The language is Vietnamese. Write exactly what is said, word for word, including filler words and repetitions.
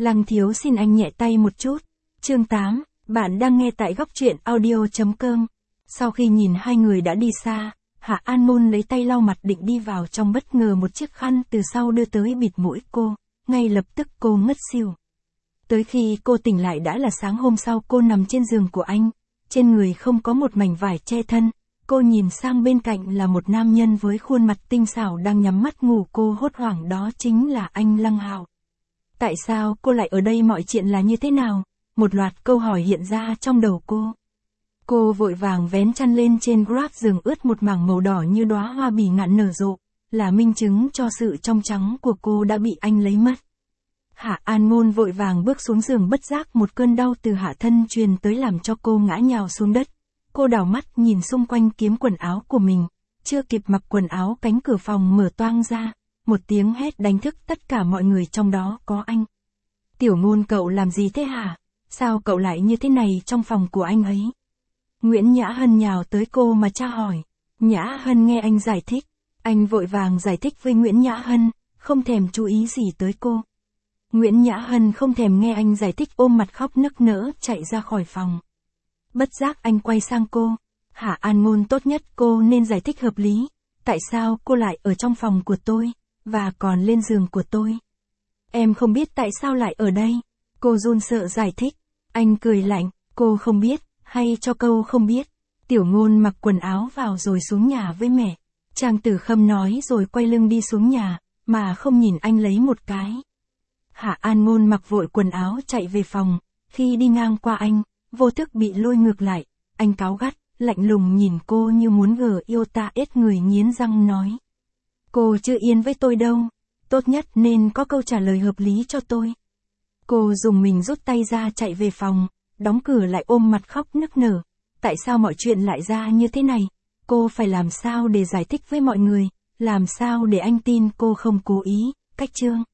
Lăng Thiếu xin anh nhẹ tay một chút. Chương tám, bạn đang nghe tại góc truyện audio chấm com. Sau khi nhìn hai người đã đi xa, Hạ An Môn lấy tay lau mặt định đi vào trong, bất ngờ một chiếc khăn từ sau đưa tới bịt mũi cô, ngay lập tức cô ngất xỉu. Tới khi cô tỉnh lại đã là sáng hôm sau, cô nằm trên giường của anh, trên người không có một mảnh vải che thân, cô nhìn sang bên cạnh là một nam nhân với khuôn mặt tinh xảo đang nhắm mắt ngủ, cô hốt hoảng, đó chính là anh Lăng Hạo. Tại sao cô lại ở đây, mọi chuyện là như thế nào? Một loạt câu hỏi hiện ra trong đầu cô. Cô vội vàng vén chăn lên, trên Grab giường ướt một mảng màu đỏ như đóa hoa bỉ ngạn nở rộ, là minh chứng cho sự trong trắng của cô đã bị anh lấy mất. Hạ An Môn vội vàng bước xuống giường, bất giác một cơn đau từ hạ thân truyền tới làm cho cô ngã nhào xuống đất. Cô đảo mắt nhìn xung quanh kiếm quần áo của mình, chưa kịp mặc quần áo cánh cửa phòng mở toang ra, một tiếng hét đánh thức tất cả mọi người, trong đó có anh. Tiểu Ngôn, cậu làm gì thế hả? Sao cậu lại như thế này trong phòng của anh ấy? Nguyễn Nhã Hân nhào tới cô mà tra hỏi. Nhã Hân nghe anh giải thích, anh vội vàng giải thích với Nguyễn Nhã Hân, không thèm chú ý gì tới cô. Nguyễn Nhã Hân không thèm nghe anh giải thích, ôm mặt khóc nức nở chạy ra khỏi phòng. Bất giác anh quay sang cô. Hạ An Môn, tốt nhất cô nên giải thích hợp lý. Tại sao cô lại ở trong phòng của tôi, và còn lên giường của tôi? Em không biết tại sao lại ở đây. Cô run sợ giải thích. Anh cười lạnh, cô không biết, hay cho câu không biết. Tiểu Ngôn mặc quần áo vào rồi xuống nhà với mẹ. Trang Tử Khâm nói rồi quay lưng đi xuống nhà, mà không nhìn anh lấy một cái. Hạ An Môn mặc vội quần áo chạy về phòng, khi đi ngang qua anh, vô thức bị lôi ngược lại. Anh cáu gắt, lạnh lùng nhìn cô như muốn gờ yêu ta, ết người nghiến răng nói. Cô chưa yên với tôi đâu, tốt nhất nên có câu trả lời hợp lý cho tôi. Cô dùng mình rút tay ra chạy về phòng, đóng cửa lại, ôm mặt khóc nức nở. Tại sao mọi chuyện lại ra như thế này? Cô phải làm sao để giải thích với mọi người, làm sao để anh tin cô không cố ý? Cách chương